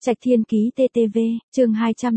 Trạch Thiên Ký TTV, chương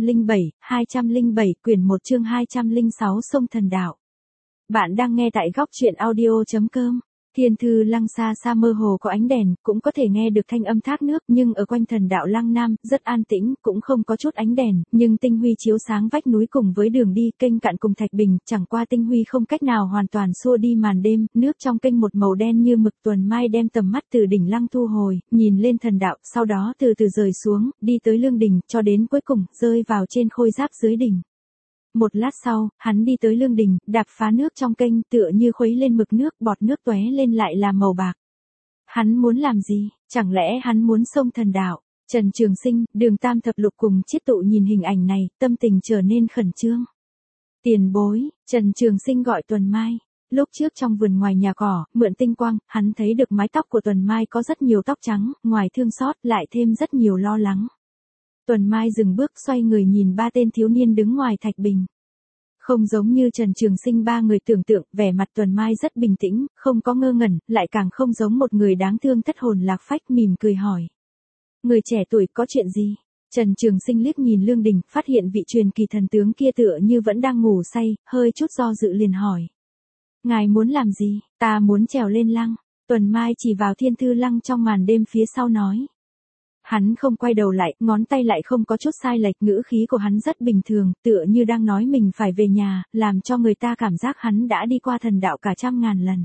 207, quyển 1 chương 206 Sông Thần Đạo. Bạn đang nghe tại góc truyện audio.com. Thiên Thư Lăng xa xa mơ hồ có ánh đèn, cũng có thể nghe được thanh âm thác nước, nhưng ở quanh Thần Đạo Lăng Nam, rất an tĩnh, cũng không có chút ánh đèn, nhưng tinh huy chiếu sáng vách núi cùng với đường đi, kênh cạn cùng thạch bình, chẳng qua tinh huy không cách nào hoàn toàn xua đi màn đêm, nước trong kênh một màu đen như mực. Tuần Mai đem tầm mắt từ đỉnh lăng thu hồi, nhìn lên thần đạo, sau đó từ từ rời xuống, đi tới lương đỉnh, cho đến cuối cùng, rơi vào trên khôi giáp dưới đỉnh. Một lát sau, hắn đi tới lương đỉnh, đạp phá nước trong kênh, tựa như khuấy lên mực nước, bọt nước tóe lên lại là màu bạc. Hắn muốn làm gì? Chẳng lẽ hắn muốn xông thần đạo? Trần Trường Sinh, Đường Tam Thập Lục cùng Chiết Tụ nhìn hình ảnh này, tâm tình trở nên khẩn trương. Tiền bối, Trần Trường Sinh gọi Tuần Mai. Lúc trước trong vườn ngoài nhà cỏ, mượn tinh quang, hắn thấy được mái tóc của Tuần Mai có rất nhiều tóc trắng, ngoài thương xót lại thêm rất nhiều lo lắng. Tuần Mai dừng bước xoay người nhìn ba tên thiếu niên đứng ngoài thạch bình. Không giống như Trần Trường Sinh ba người tưởng tượng, vẻ mặt Tuần Mai rất bình tĩnh, không có ngơ ngẩn, lại càng không giống một người đáng thương thất hồn lạc phách, mỉm cười hỏi. Người trẻ tuổi có chuyện gì? Trần Trường Sinh liếc nhìn lương đình, phát hiện vị truyền kỳ thần tướng kia tựa như vẫn đang ngủ say, hơi chút do dự liền hỏi. Ngài muốn làm gì? Ta muốn trèo lên lăng. Tuần Mai chỉ vào Thiên Thư Lăng trong màn đêm phía sau nói. Hắn không quay đầu lại, ngón tay lại không có chút sai lệch, ngữ khí của hắn rất bình thường, tựa như đang nói mình phải về nhà, làm cho người ta cảm giác hắn đã đi qua thần đạo cả trăm ngàn lần.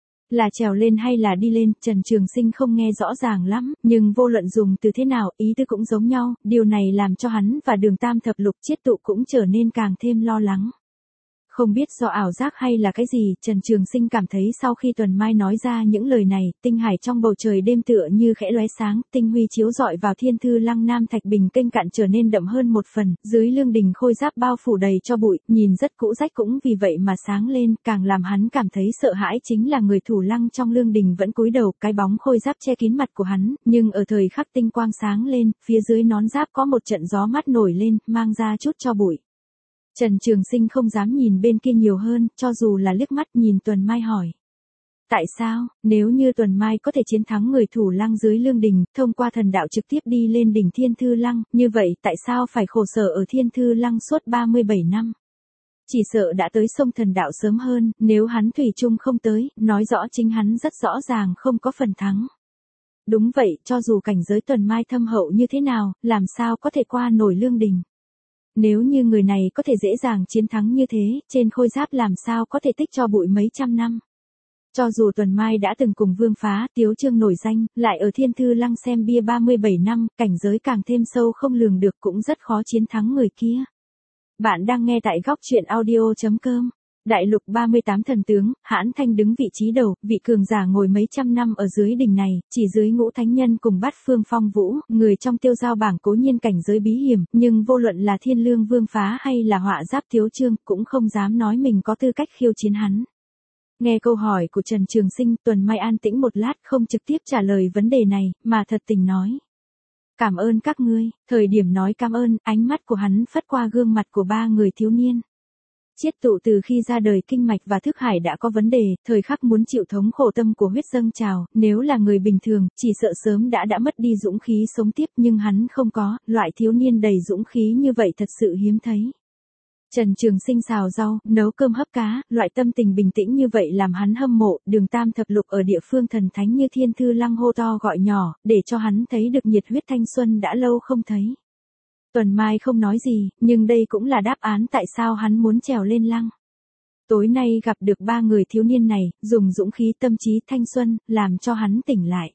Là trèo lên hay là đi lên, Trần Trường Sinh không nghe rõ ràng lắm, nhưng vô luận dùng từ thế nào, ý tứ cũng giống nhau, điều này làm cho hắn và Đường Tam Thập Lục Chiết Tụ cũng trở nên càng thêm lo lắng. Không biết do ảo giác hay là cái gì, Trần Trường Sinh cảm thấy sau khi Tuần Mai nói ra những lời này, tinh hải trong bầu trời đêm tựa như khẽ lóe sáng, tinh huy chiếu rọi vào Thiên Thư Lăng Nam thạch bình kênh cạn trở nên đậm hơn một phần, dưới lương đình khôi giáp bao phủ đầy cho bụi, nhìn rất cũ rách cũng vì vậy mà sáng lên, càng làm hắn cảm thấy sợ hãi chính là người thủ lăng trong lương đình vẫn cúi đầu, cái bóng khôi giáp che kín mặt của hắn, nhưng ở thời khắc tinh quang sáng lên, phía dưới nón giáp có một trận gió mát nổi lên, mang ra chút cho bụi. Trần Trường Sinh không dám nhìn bên kia nhiều hơn, cho dù là liếc mắt nhìn Tuần Mai hỏi. Tại sao, nếu như Tuần Mai có thể chiến thắng người thủ lăng dưới lương đình, thông qua thần đạo trực tiếp đi lên đỉnh Thiên Thư Lăng, như vậy tại sao phải khổ sở ở Thiên Thư Lăng suốt 37 năm? Chỉ sợ đã tới sông thần đạo sớm hơn, nếu hắn thủy chung không tới, nói rõ chính hắn rất rõ ràng không có phần thắng. Đúng vậy, cho dù cảnh giới Tuần Mai thâm hậu như thế nào, làm sao có thể qua nổi lương đình? Nếu như người này có thể dễ dàng chiến thắng như thế, trên khôi giáp làm sao có thể tích cho bụi mấy trăm năm. Cho dù Tuần Mai đã từng cùng Vương Phá, Tiếu Trương nổi danh, lại ở Thiên Thư Lăng xem bia 37 năm, cảnh giới càng thêm sâu không lường được cũng rất khó chiến thắng người kia. Bạn đang nghe tại góc truyện audio.com. Đại lục 38 thần tướng, Hãn Thanh đứng vị trí đầu, vị cường giả ngồi mấy trăm năm ở dưới đỉnh này, chỉ dưới Ngũ Thánh Nhân cùng Bát Phương Phong Vũ, người trong tiêu giao bảng cố nhiên cảnh giới bí hiểm, nhưng vô luận là Thiên Lương Vương Phá hay là Họa Giáp Tiếu Trương, cũng không dám nói mình có tư cách khiêu chiến hắn. Nghe câu hỏi của Trần Trường Sinh, Tuần Mai an tĩnh một lát không trực tiếp trả lời vấn đề này, mà thật tình nói. Cảm ơn các ngươi, thời điểm nói cảm ơn, ánh mắt của hắn phất qua gương mặt của ba người thiếu niên. Chiết Tụ từ khi ra đời kinh mạch và thức hải đã có vấn đề, thời khắc muốn chịu thống khổ tâm của huyết dâng trào, nếu là người bình thường, chỉ sợ sớm đã mất đi dũng khí sống tiếp, nhưng hắn không có, loại thiếu niên đầy dũng khí như vậy thật sự hiếm thấy. Trần Trường Sinh xào rau, nấu cơm hấp cá, loại tâm tình bình tĩnh như vậy làm hắn hâm mộ, Đường Tam Thập Lục ở địa phương thần thánh như Thiên Thư Lăng hô to gọi nhỏ, để cho hắn thấy được nhiệt huyết thanh xuân đã lâu không thấy. Tuần Mai không nói gì, nhưng đây cũng là đáp án tại sao hắn muốn trèo lên lăng. Tối nay gặp được ba người thiếu niên này, dùng dũng khí tâm trí thanh xuân, làm cho hắn tỉnh lại.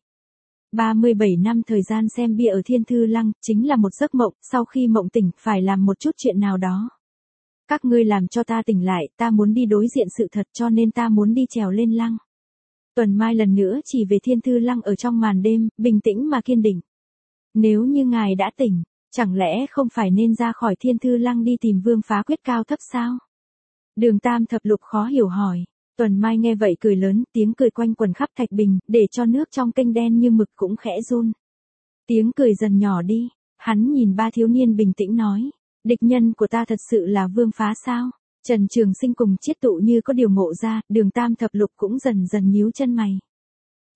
37 năm thời gian xem bia ở Thiên Thư Lăng, chính là một giấc mộng, sau khi mộng tỉnh, phải làm một chút chuyện nào đó. Các ngươi làm cho ta tỉnh lại, ta muốn đi đối diện sự thật cho nên ta muốn đi trèo lên lăng. Tuần Mai lần nữa chỉ về Thiên Thư Lăng ở trong màn đêm, bình tĩnh mà kiên định. Nếu như ngài đã tỉnh, chẳng lẽ không phải nên ra khỏi Thiên Thư Lăng đi tìm Vương Phá quyết cao thấp sao? Đường Tam Thập Lục khó hiểu hỏi. Tuần Mai nghe vậy cười lớn, tiếng cười quanh quần khắp thạch bình, để cho nước trong kênh đen như mực cũng khẽ run. Tiếng cười dần nhỏ đi, hắn nhìn ba thiếu niên bình tĩnh nói. Địch nhân của ta thật sự là Vương Phá sao? Trần Trường Sinh cùng Chiết Tụ như có điều ngộ ra, Đường Tam Thập Lục cũng dần dần nhíu chân mày.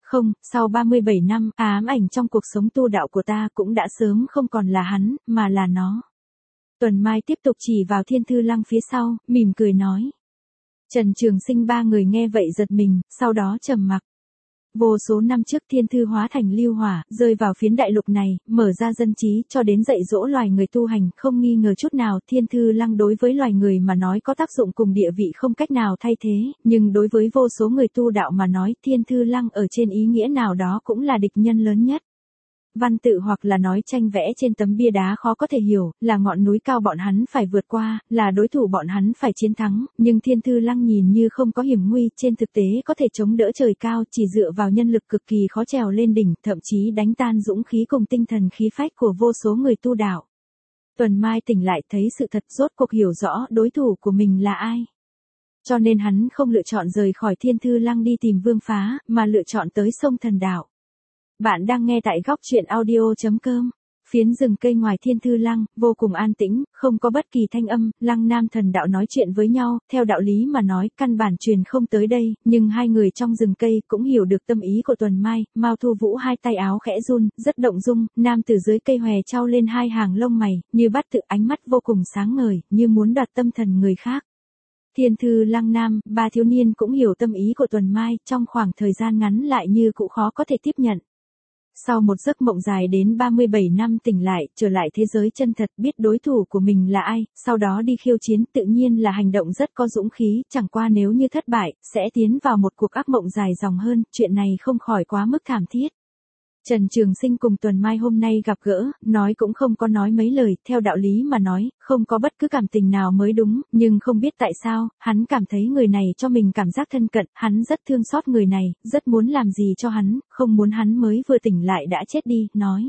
Không, sau 37 năm, ám ảnh trong cuộc sống tu đạo của ta cũng đã sớm không còn là hắn, mà là nó. Tuần Mai tiếp tục chỉ vào Thiên Thư Lăng phía sau, mỉm cười nói. Trần Trường Sinh ba người nghe vậy giật mình, sau đó trầm mặc. Vô số năm trước thiên thư hóa thành lưu hỏa, rơi vào phiến đại lục này, mở ra dân trí cho đến dạy dỗ loài người tu hành, không nghi ngờ chút nào Thiên Thư Lăng đối với loài người mà nói có tác dụng cùng địa vị không cách nào thay thế, nhưng đối với vô số người tu đạo mà nói Thiên Thư Lăng ở trên ý nghĩa nào đó cũng là địch nhân lớn nhất. Văn tự hoặc là nói tranh vẽ trên tấm bia đá khó có thể hiểu, là ngọn núi cao bọn hắn phải vượt qua, là đối thủ bọn hắn phải chiến thắng, nhưng Thiên Thư Lăng nhìn như không có hiểm nguy, trên thực tế có thể chống đỡ trời cao, chỉ dựa vào nhân lực cực kỳ khó trèo lên đỉnh, thậm chí đánh tan dũng khí cùng tinh thần khí phách của vô số người tu đạo. Tuần Mai tỉnh lại thấy sự thật, rốt cuộc hiểu rõ đối thủ của mình là ai. Cho nên hắn không lựa chọn rời khỏi Thiên Thư Lăng đi tìm Vương Phá, mà lựa chọn tới sông Thần Đạo. Bạn đang nghe tại góc truyện audio.com. Phiến rừng cây ngoài Thiên Thư Lăng, vô cùng an tĩnh, không có bất kỳ thanh âm, Lăng Nam Thần Đạo nói chuyện với nhau, theo đạo lý mà nói, căn bản truyền không tới đây, nhưng hai người trong rừng cây cũng hiểu được tâm ý của Tuần Mai, Mao Thu Vũ hai tay áo khẽ run, rất động dung, nam từ dưới cây hòe trao lên hai hàng lông mày, như bắt tự ánh mắt vô cùng sáng ngời, như muốn đoạt tâm thần người khác. Thiên Thư Lăng Nam, ba thiếu niên cũng hiểu tâm ý của Tuần Mai, trong khoảng thời gian ngắn lại như cũng khó có thể tiếp nhận. Sau một giấc mộng dài đến 37 năm tỉnh lại, trở lại thế giới chân thật, biết đối thủ của mình là ai, sau đó đi khiêu chiến, tự nhiên là hành động rất có dũng khí, chẳng qua nếu như thất bại, sẽ tiến vào một cuộc ác mộng dài dòng hơn, chuyện này không khỏi quá mức thảm thiết. Trần Trường Sinh cùng Tuần Mai hôm nay gặp gỡ, nói cũng không có nói mấy lời, theo đạo lý mà nói, không có bất cứ cảm tình nào mới đúng, nhưng không biết tại sao, hắn cảm thấy người này cho mình cảm giác thân cận, hắn rất thương xót người này, rất muốn làm gì cho hắn, không muốn hắn mới vừa tỉnh lại đã chết đi, nói.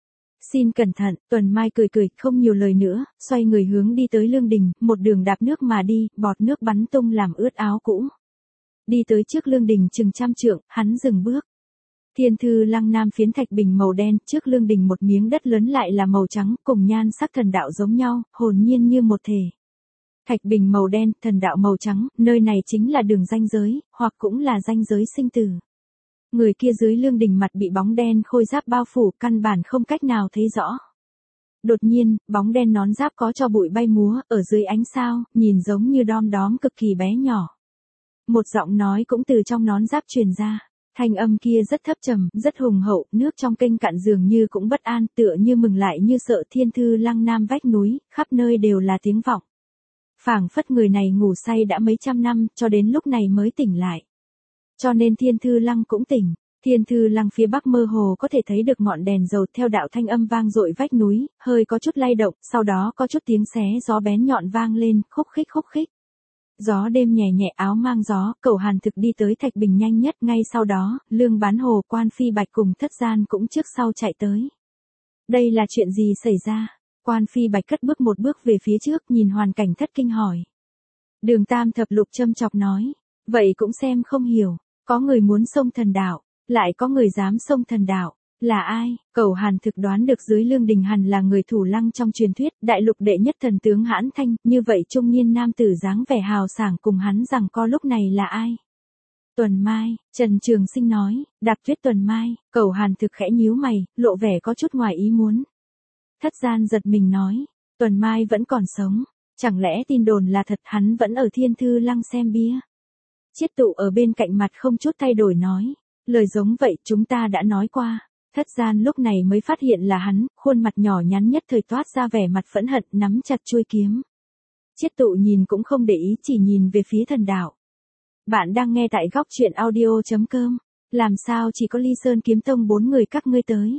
Xin cẩn thận, Tuần Mai cười cười, không nhiều lời nữa, xoay người hướng đi tới lương đình, một đường đạp nước mà đi, bọt nước bắn tung làm ướt áo cũ. Đi tới trước lương đình chừng 100 trượng, hắn dừng bước. Thiên Thư Lăng Nam phiến thạch bình màu đen, trước lương đình một miếng đất lớn lại là màu trắng, cùng nhan sắc thần đạo giống nhau, hồn nhiên như một thể. Thạch bình màu đen, thần đạo màu trắng, nơi này chính là đường ranh giới, hoặc cũng là ranh giới sinh tử. Người kia dưới lương đình mặt bị bóng đen khôi giáp bao phủ, căn bản không cách nào thấy rõ. Đột nhiên, bóng đen nón giáp có cho bụi bay múa, ở dưới ánh sao, nhìn giống như đom đóm cực kỳ bé nhỏ. Một giọng nói cũng từ trong nón giáp truyền ra. Thanh âm kia rất thấp trầm, rất hùng hậu, nước trong kênh cạn dường như cũng bất an, tựa như mừng lại như sợ. Thiên Thư Lăng Nam vách núi, khắp nơi đều là tiếng vọng. Phảng phất người này ngủ say đã mấy trăm năm, cho đến lúc này mới tỉnh lại. Cho nên Thiên Thư Lăng cũng tỉnh. Thiên Thư Lăng phía bắc mơ hồ có thể thấy được ngọn đèn dầu theo đạo thanh âm vang dội vách núi, hơi có chút lay động, sau đó có chút tiếng xé gió bén nhọn vang lên, khúc khích khúc khích. Gió đêm nhẹ nhẹ áo mang gió, Cẩu Hàn Thực đi tới Thạch Bình nhanh nhất, ngay sau đó, Lương Bán Hồ, Quan Phi Bạch cùng Thất Gian cũng trước sau chạy tới. Đây là chuyện gì xảy ra? Quan Phi Bạch cất bước một bước về phía trước, nhìn hoàn cảnh thất kinh hỏi. Đường Tam Thập Lục châm chọc nói, vậy cũng xem không hiểu, có người muốn xông thần đạo, lại có người dám xông thần đạo. Là ai? Cẩu Hàn Thực đoán được dưới lương đình hẳn là người thủ lăng trong truyền thuyết, đại lục đệ nhất thần tướng Hãn Thanh, như vậy trung niên nam tử dáng vẻ hào sảng cùng hắn rằng co lúc này là ai? Tuần Mai, Trần Trường Sinh nói, Đạp Tuyết Tuần Mai. Cẩu Hàn Thực khẽ nhíu mày, lộ vẻ có chút ngoài ý muốn. Thất Gian giật mình nói, Tuần Mai vẫn còn sống, chẳng lẽ tin đồn là thật, hắn vẫn ở Thiên Thư Lăng xem bia? Chiết Tụ ở bên cạnh mặt không chút thay đổi nói, lời giống vậy chúng ta đã nói qua. Thất Gian lúc này mới phát hiện là hắn, khuôn mặt nhỏ nhắn nhất thời toát ra vẻ mặt phẫn hận, nắm chặt chuôi kiếm. Chiết Tụ nhìn cũng không để ý, chỉ nhìn về phía thần đạo. Bạn đang nghe tại góc truyện audio.com. Làm sao chỉ có Ly Sơn Kiếm Tông 4 người các ngươi tới?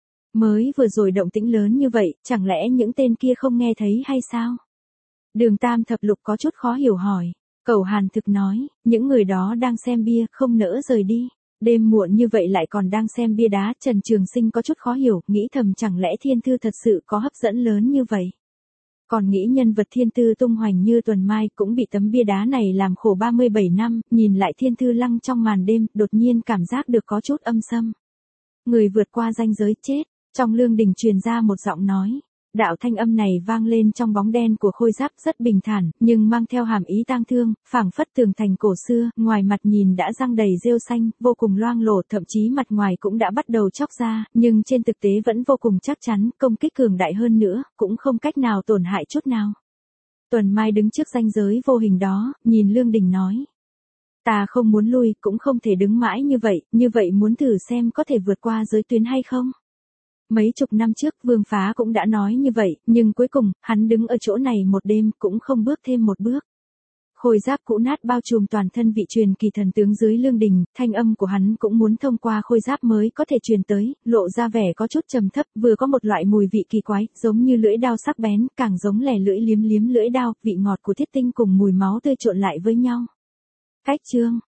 Mới vừa rồi động tĩnh lớn như vậy, chẳng lẽ những tên kia không nghe thấy hay sao? Đường Tam Thập Lục có chút khó hiểu hỏi. Cẩu Hàn Thực nói, những người đó đang xem bia, không nỡ rời đi. Đêm muộn như vậy lại còn đang xem bia đá, Trần Trường Sinh có chút khó hiểu, nghĩ thầm chẳng lẽ thiên thư thật sự có hấp dẫn lớn như vậy. Còn nghĩ nhân vật thiên tư tung hoành như Tuần Mai cũng bị tấm bia đá này làm khổ 37 năm, nhìn lại Thiên Thư Lăng trong màn đêm, đột nhiên cảm giác được có chút âm xâm. Người vượt qua ranh giới chết, trong lương đình truyền ra một giọng nói. Đạo thanh âm này vang lên trong bóng đen của khôi giáp rất bình thản, nhưng mang theo hàm ý tang thương, phảng phất tường thành cổ xưa, ngoài mặt nhìn đã răng đầy rêu xanh, vô cùng loang lổ, thậm chí mặt ngoài cũng đã bắt đầu chóc ra, nhưng trên thực tế vẫn vô cùng chắc chắn, công kích cường đại hơn nữa, cũng không cách nào tổn hại chút nào. Tuần Mai đứng trước ranh giới vô hình đó, nhìn Lương Đình nói. Ta không muốn lui, cũng không thể đứng mãi như vậy muốn thử xem có thể vượt qua giới tuyến hay không? Mấy chục năm trước Vương Phá cũng đã nói như vậy, nhưng cuối cùng, hắn đứng ở chỗ này một đêm cũng không bước thêm một bước. Khôi giáp cũ nát bao trùm toàn thân vị truyền kỳ thần tướng dưới Lương Đình, thanh âm của hắn cũng muốn thông qua khôi giáp mới có thể truyền tới, lộ ra vẻ có chút trầm thấp, vừa có một loại mùi vị kỳ quái, giống như lưỡi dao sắc bén, càng giống lẻ lưỡi liếm lưỡi dao, vị ngọt của thiết tinh cùng mùi máu tươi trộn lại với nhau. Cách chương